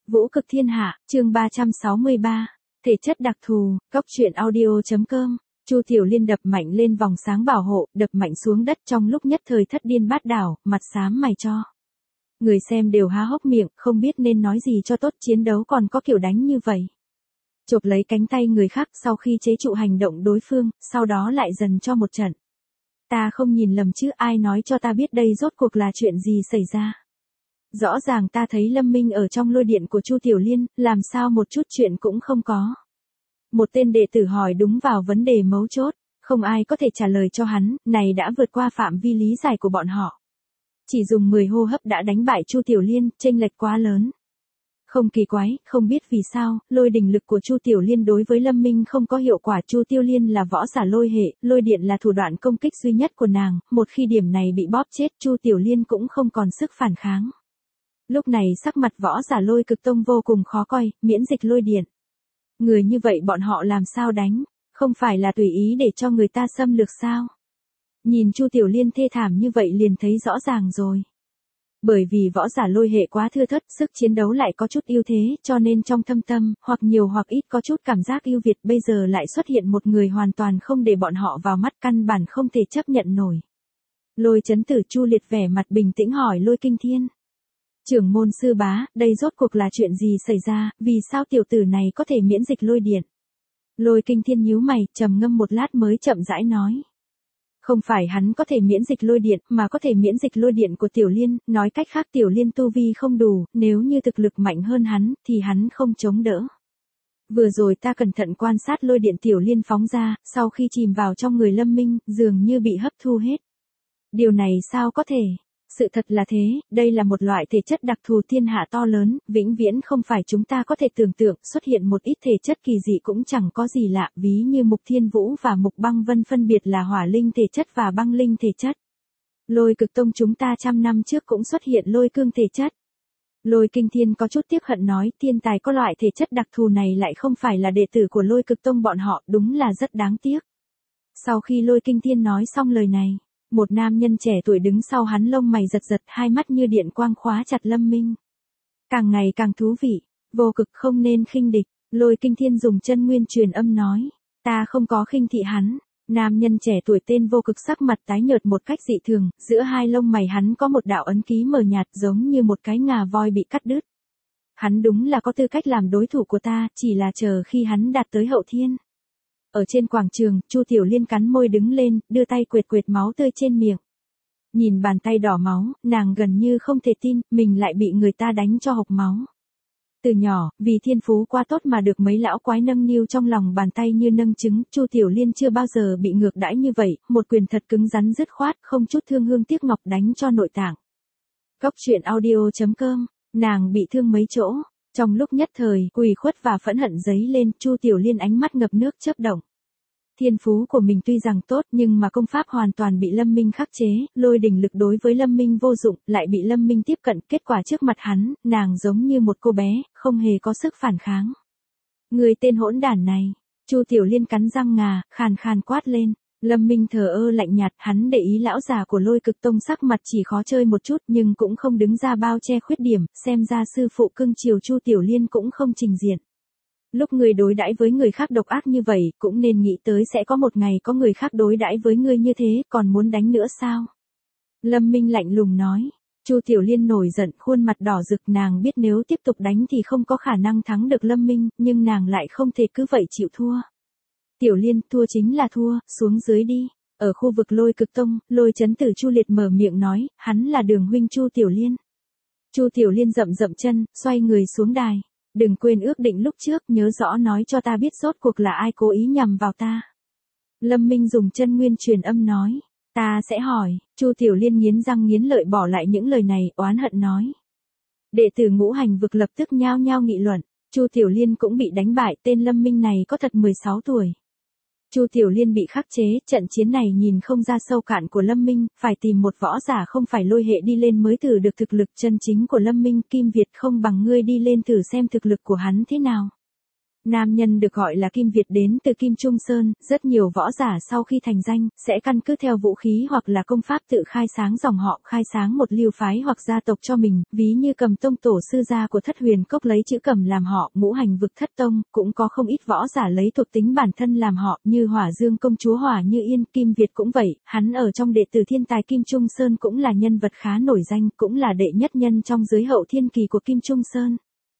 Vũ cực thiên hạ, chương 363. Thể chất đặc thù, góc truyện audio.com. Chu Tiểu Liên đập mạnh lên vòng sáng bảo hộ, đập mạnh xuống đất trong lúc nhất thời thất điên bát đảo, mặt xám mày cho. Người xem đều há hốc miệng, không biết nên nói gì cho tốt, chiến đấu còn có kiểu đánh như vậy. Chộp lấy cánh tay người khác sau khi chế trụ hành động đối phương, sau đó lại dần cho một trận. Ta không nhìn lầm chứ, ai nói cho ta biết đây rốt cuộc là chuyện gì xảy ra. Rõ ràng ta thấy Lâm Minh ở trong lôi điện của Chu Tiểu Liên, làm sao một chút chuyện cũng không có. Một tên đệ tử hỏi đúng vào vấn đề mấu chốt, không ai có thể trả lời cho hắn, này đã vượt qua phạm vi lý giải của bọn họ. Chỉ dùng 10 hô hấp đã đánh bại Chu Tiểu Liên, chênh lệch quá lớn. Không kỳ quái, không biết vì sao, lôi đình lực của Chu Tiểu Liên đối với Lâm Minh không có hiệu quả. Chu Tiểu Liên là võ giả lôi hệ, lôi điện là thủ đoạn công kích duy nhất của nàng, một khi điểm này bị bóp chết Chu Tiểu Liên cũng không còn sức phản kháng. Lúc này sắc mặt võ giả lôi cực tông vô cùng khó coi, miễn dịch lôi điện. Người như vậy bọn họ làm sao đánh, không phải là tùy ý để cho người ta xâm lược sao? Nhìn Chu Tiểu Liên thê thảm như vậy liền thấy rõ ràng rồi. Bởi vì võ giả lôi hệ quá thưa thớt, sức chiến đấu lại có chút ưu thế, cho nên trong thâm tâm, hoặc nhiều hoặc ít có chút cảm giác ưu việt, bây giờ lại xuất hiện một người hoàn toàn không để bọn họ vào mắt, căn bản không thể chấp nhận nổi. Lôi chấn tử Chu Liệt vẻ mặt bình tĩnh hỏi Lôi Kinh Thiên. Trưởng môn sư bá, đây rốt cuộc là chuyện gì xảy ra, vì sao tiểu tử này có thể miễn dịch lôi điện? Lôi Kinh Thiên nhíu mày, trầm ngâm một lát mới chậm rãi nói. Không phải hắn có thể miễn dịch lôi điện, mà có thể miễn dịch lôi điện của Tiểu Liên, nói cách khác Tiểu Liên tu vi không đủ, nếu như thực lực mạnh hơn hắn, thì hắn không chống đỡ. Vừa rồi ta cẩn thận quan sát lôi điện Tiểu Liên phóng ra, sau khi chìm vào trong người Lâm Minh, dường như bị hấp thu hết. Điều này sao có thể? Sự thật là thế, đây là một loại thể chất đặc thù thiên hạ to lớn, vĩnh viễn không phải chúng ta có thể tưởng tượng, xuất hiện một ít thể chất kỳ dị cũng chẳng có gì lạ, ví như Mục Thiên Vũ và Mục Băng Vân phân biệt là hỏa linh thể chất và băng linh thể chất. Lôi cực tông chúng ta 100 năm trước cũng xuất hiện lôi cương thể chất. Lôi Kinh Thiên có chút tiếc hận nói, thiên tài có loại thể chất đặc thù này lại không phải là đệ tử của lôi cực tông bọn họ, đúng là rất đáng tiếc. Sau khi Lôi Kinh Thiên nói xong lời này, một nam nhân trẻ tuổi đứng sau hắn lông mày giật giật, hai mắt như điện quang khóa chặt Lâm Minh. Càng ngày càng thú vị, vô cực không nên khinh địch, Lôi Kinh Thiên dùng chân nguyên truyền âm nói. Ta không có khinh thị hắn. Nam nhân trẻ tuổi tên vô cực sắc mặt tái nhợt một cách dị thường, giữa hai lông mày hắn có một đạo ấn ký mờ nhạt giống như một cái ngà voi bị cắt đứt. Hắn đúng là có tư cách làm đối thủ của ta, chỉ là chờ khi hắn đạt tới hậu thiên. Ở trên quảng trường, Chu Tiểu Liên cắn môi đứng lên, đưa tay quệt quệt máu tươi trên miệng. Nhìn bàn tay đỏ máu, nàng gần như không thể tin, mình lại bị người ta đánh cho hộc máu. Từ nhỏ, vì thiên phú quá tốt mà được mấy lão quái nâng niu trong lòng bàn tay như nâng trứng, Chu Tiểu Liên chưa bao giờ bị ngược đãi như vậy, một quyền thật cứng rắn dứt khoát, không chút thương hương tiếc ngọc đánh cho nội tạng. Góc truyện audio.com, nàng bị thương mấy chỗ. Trong lúc nhất thời, ủy khuất và phẫn hận dấy lên, Chu Tiểu Liên ánh mắt ngập nước chớp động. Thiên phú của mình tuy rằng tốt nhưng mà công pháp hoàn toàn bị Lâm Minh khắc chế, lôi đình lực đối với Lâm Minh vô dụng, lại bị Lâm Minh tiếp cận, kết quả trước mặt hắn, nàng giống như một cô bé, không hề có sức phản kháng. Người tên hỗn đản này, Chu Tiểu Liên cắn răng ngà, khàn khàn quát lên. Lâm Minh thờ ơ lạnh nhạt, hắn để ý lão già của lôi cực tông sắc mặt chỉ khó chơi một chút nhưng cũng không đứng ra bao che khuyết điểm, xem ra sư phụ cưng chiều Chu Tiểu Liên cũng không trình diện. Lúc người đối đãi với người khác độc ác như vậy, cũng nên nghĩ tới sẽ có một ngày có người khác đối đãi với ngươi như thế, còn muốn đánh nữa sao? Lâm Minh lạnh lùng nói. Chu Tiểu Liên nổi giận, khuôn mặt đỏ rực, nàng biết nếu tiếp tục đánh thì không có khả năng thắng được Lâm Minh, nhưng nàng lại không thể cứ vậy chịu thua. Tiểu Liên, thua chính là thua, xuống dưới đi. Ở khu vực lôi cực tông, lôi chấn tử Chu Liệt mở miệng nói, hắn là đường huynh Chu Tiểu Liên. Chu Tiểu Liên dậm dậm chân, xoay người xuống đài. Đừng quên ước định lúc trước, nhớ rõ nói cho ta biết rốt cuộc là ai cố ý nhằm vào ta. Lâm Minh dùng chân nguyên truyền âm nói. Ta sẽ hỏi. Chu Tiểu Liên nghiến răng nghiến lợi bỏ lại những lời này, oán hận nói. Đệ tử ngũ hành vực lập tức nhao nhao nghị luận. Chu Tiểu Liên cũng bị đánh bại, tên Lâm Minh này có thật 16 tuổi. Chu Tiểu Liên bị khắc chế, trận chiến này nhìn không ra sâu cạn của Lâm Minh, phải tìm một võ giả không phải lôi hệ đi lên mới thử được thực lực chân chính của Lâm Minh. Kim Việt không bằng ngươi đi lên thử xem thực lực của hắn thế nào. Nam nhân được gọi là Kim Việt đến từ Kim Trung Sơn, rất nhiều võ giả sau khi thành danh, sẽ căn cứ theo vũ khí hoặc là công pháp tự khai sáng dòng họ, khai sáng một lưu phái hoặc gia tộc cho mình, ví như Cầm Tông tổ sư gia của Thất Huyền Cốc lấy chữ Cầm làm họ, Ngũ Hành Vực Thất Tông, cũng có không ít võ giả lấy thuộc tính bản thân làm họ, như Hỏa Dương công chúa Hỏa Như Yên, Kim Việt cũng vậy, hắn ở trong đệ tử thiên tài Kim Trung Sơn cũng là nhân vật khá nổi danh, cũng là đệ nhất nhân trong giới hậu thiên kỳ của Kim Trung Sơn.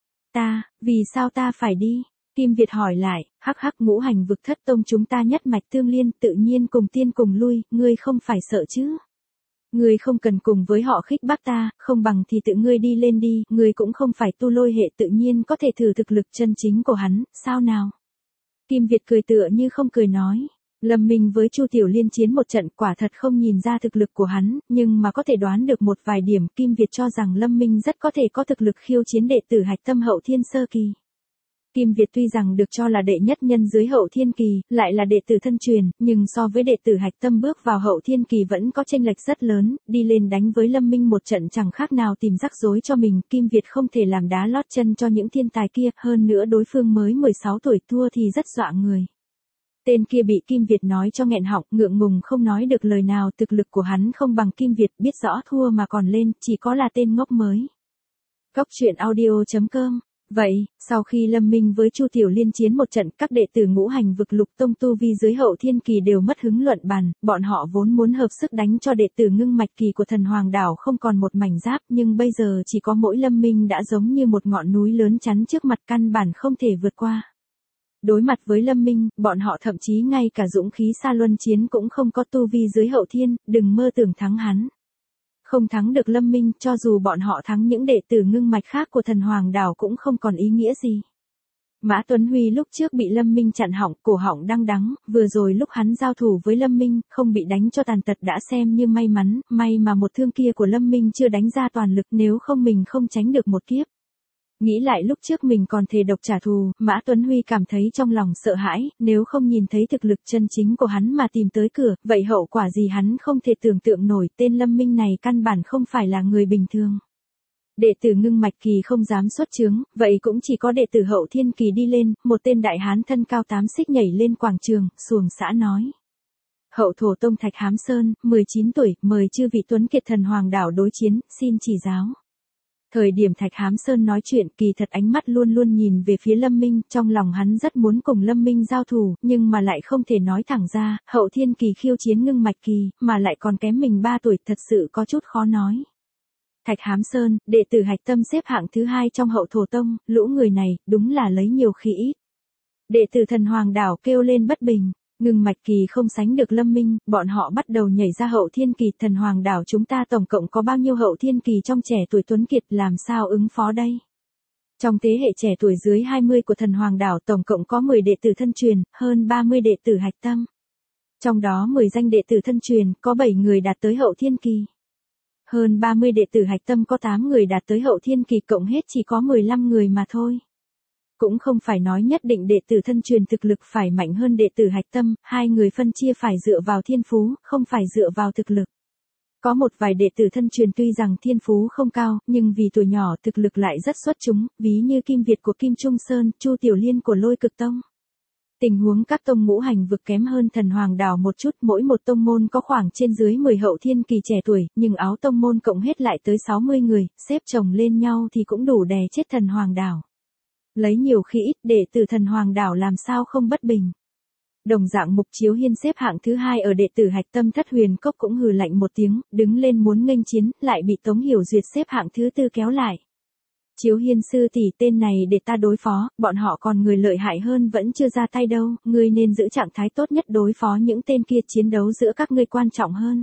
Vì sao ta phải đi? Kim Việt hỏi lại, hắc hắc, Ngũ Hành Vực Thất Tông chúng ta nhất mạch tương liên, tự nhiên cùng tiên cùng lui, ngươi không phải sợ chứ? Ngươi không cần cùng với họ khích bác ta, không bằng thì tự ngươi đi lên đi, ngươi cũng không phải tu lôi hệ, tự nhiên có thể thử thực lực chân chính của hắn, sao nào? Kim Việt cười tựa như không cười nói. Lâm Minh với Chu Tiểu Liên chiến một trận, quả thật không nhìn ra thực lực của hắn, nhưng mà có thể đoán được một vài điểm. Kim Việt cho rằng Lâm Minh rất có thể có thực lực khiêu chiến đệ tử Hạch Tâm hậu thiên sơ kỳ. Kim Việt tuy rằng được cho là đệ nhất nhân dưới hậu thiên kỳ, lại là đệ tử thân truyền, nhưng so với đệ tử Hạch Tâm bước vào hậu thiên kỳ vẫn có chênh lệch rất lớn, đi lên đánh với Lâm Minh một trận chẳng khác nào tìm rắc rối cho mình. Kim Việt không thể làm đá lót chân cho những thiên tài kia, hơn nữa đối phương mới 16 tuổi, thua thì rất dọa người. Tên kia bị Kim Việt nói cho nghẹn họng, ngượng ngùng không nói được lời nào, thực lực của hắn không bằng Kim Việt, biết rõ thua mà còn lên, chỉ có là tên ngốc mới. Cốc truyện audio.com. Vậy, sau khi Lâm Minh với Chu Tiểu Liên chiến một trận, các đệ tử Ngũ Hành Vực Lục Tông tu vi dưới hậu thiên kỳ đều mất hứng luận bàn, bọn họ vốn muốn hợp sức đánh cho đệ tử ngưng mạch kỳ của Thần Hoàng đảo không còn một mảnh giáp, nhưng bây giờ chỉ có mỗi Lâm Minh đã giống như một ngọn núi lớn chắn trước mặt, căn bản không thể vượt qua. Đối mặt với Lâm Minh, bọn họ thậm chí ngay cả dũng khí xa luân chiến cũng không có, tu vi dưới hậu thiên, đừng mơ tưởng thắng hắn. Không thắng được Lâm Minh, cho dù bọn họ thắng những đệ tử ngưng mạch khác của Thần Hoàng đảo cũng không còn ý nghĩa gì. Mã Tuấn Huy lúc trước bị Lâm Minh chặn họng, cổ họng đang đắng, vừa rồi lúc hắn giao thủ với Lâm Minh, không bị đánh cho tàn tật đã xem như may mắn, may mà một thương kia của Lâm Minh chưa đánh ra toàn lực, nếu không mình không tránh được một kiếp. Nghĩ lại lúc trước mình còn thề độc trả thù, Mã Tuấn Huy cảm thấy trong lòng sợ hãi, nếu không nhìn thấy thực lực chân chính của hắn mà tìm tới cửa, vậy hậu quả gì hắn không thể tưởng tượng nổi. Tên Lâm Minh này căn bản không phải là người bình thường. Đệ tử ngưng mạch kỳ không dám xuất chướng, vậy cũng chỉ có đệ tử hậu thiên kỳ đi lên. Một tên đại hán thân cao 8 xích nhảy lên quảng trường, xuồng xã nói. Hậu thổ tông Thạch Hám Sơn, 19 tuổi, mời chư vị tuấn kiệt Thần Hoàng đảo đối chiến, xin chỉ giáo. Thời điểm Thạch Hám Sơn nói chuyện, kỳ thật ánh mắt luôn luôn nhìn về phía Lâm Minh, trong lòng hắn rất muốn cùng Lâm Minh giao thủ, nhưng mà lại không thể nói thẳng ra, hậu thiên kỳ khiêu chiến ngưng mạch kỳ, mà lại còn kém mình 3 tuổi, thật sự có chút khó nói. Thạch Hám Sơn, đệ tử Hạch Tâm xếp hạng thứ 2 trong hậu thổ tông, lũ người này, đúng là lấy nhiều khi ít. Đệ tử Thần Hoàng đảo kêu lên bất bình. Ngưng mạch kỳ không sánh được Lâm Minh, bọn họ bắt đầu nhảy ra hậu thiên kỳ. Thần Hoàng đảo chúng ta tổng cộng có bao nhiêu hậu thiên kỳ trong trẻ tuổi tuấn kiệt, làm sao ứng phó đây? Trong thế hệ trẻ tuổi dưới 20 của Thần Hoàng đảo tổng cộng có 10 đệ tử thân truyền, hơn 30 đệ tử Hạch Tâm. Trong đó 10 danh đệ tử thân truyền, có 7 người đạt tới hậu thiên kỳ. Hơn 30 đệ tử Hạch Tâm có 8 người đạt tới hậu thiên kỳ, cộng hết chỉ có 15 người mà thôi. Cũng không phải nói nhất định đệ tử thân truyền thực lực phải mạnh hơn đệ tử Hạch Tâm, hai người phân chia phải dựa vào thiên phú, không phải dựa vào thực lực. Có một vài đệ tử thân truyền tuy rằng thiên phú không cao, nhưng vì tuổi nhỏ thực lực lại rất xuất chúng, ví như Kim Việt của Kim Trung Sơn, Chu Tiểu Liên của Lôi Cực Tông. Tình huống các tông Ngũ Hành Vực kém hơn Thần Hoàng đảo một chút, mỗi một tông môn có khoảng trên dưới 10 hậu thiên kỳ trẻ tuổi, nhưng áo tông môn cộng hết lại tới 60 người, xếp chồng lên nhau thì cũng đủ đè chết Thần Hoàng đảo. Lấy nhiều khi ít, đệ tử Thần Hoàng đảo làm sao không bất bình. Đồng dạng Mục Chiếu Hiên xếp hạng thứ 2 ở đệ tử Hạch Tâm Thất Huyền Cốc cũng hừ lạnh một tiếng, đứng lên muốn nghênh chiến, lại bị Tống Hiểu Duyệt xếp hạng thứ 4 kéo lại. Chiếu Hiên sư tỷ, tên này để ta đối phó, bọn họ còn người lợi hại hơn vẫn chưa ra tay đâu, ngươi nên giữ trạng thái tốt nhất đối phó những tên kia, chiến đấu giữa các ngươi quan trọng hơn.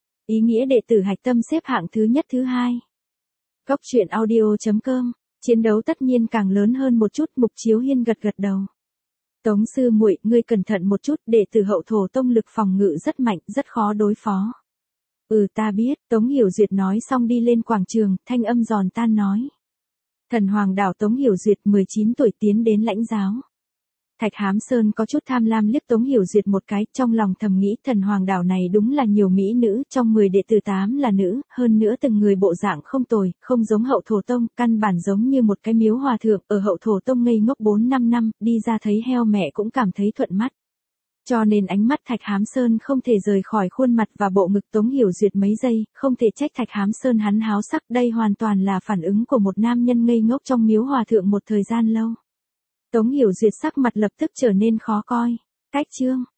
Ý nghĩa đệ tử Hạch Tâm xếp hạng thứ nhất thứ 2. Cốc truyện audio.com. Chiến đấu tất nhiên càng lớn hơn một chút. Mục Chiếu Hiên gật gật đầu. Tống sư muội, ngươi cẩn thận một chút, đệ tử hậu thổ tông lực phòng ngự rất mạnh, rất khó đối phó. Ta biết, Tống Hiểu Duyệt nói xong đi lên quảng trường, thanh âm giòn tan nói. Thần Hoàng đảo Tống Hiểu Duyệt 19 tuổi tiến đến lãnh giáo. Thạch Hám Sơn có chút tham lam liếc Tống Hiểu Duyệt một cái, trong lòng thầm nghĩ thần hoàng đảo này đúng là nhiều mỹ nữ, trong 10 đệ tử 8 là nữ, hơn nữa từng người bộ dạng không tồi, không giống Hậu Thổ Tông, căn bản giống như một cái miếu hòa thượng, ở Hậu Thổ Tông ngây ngốc 4-5 năm, đi ra thấy heo mẹ cũng cảm thấy thuận mắt. Cho nên ánh mắt Thạch Hám Sơn không thể rời khỏi khuôn mặt và bộ ngực Tống Hiểu Duyệt mấy giây, không thể trách Thạch Hám Sơn hắn háo sắc, đây hoàn toàn là phản ứng của một nam nhân ngây ngốc trong miếu hòa thượng một thời gian lâu. Tống Hiểu Duyệt sắc mặt lập tức trở nên khó coi. Cách chương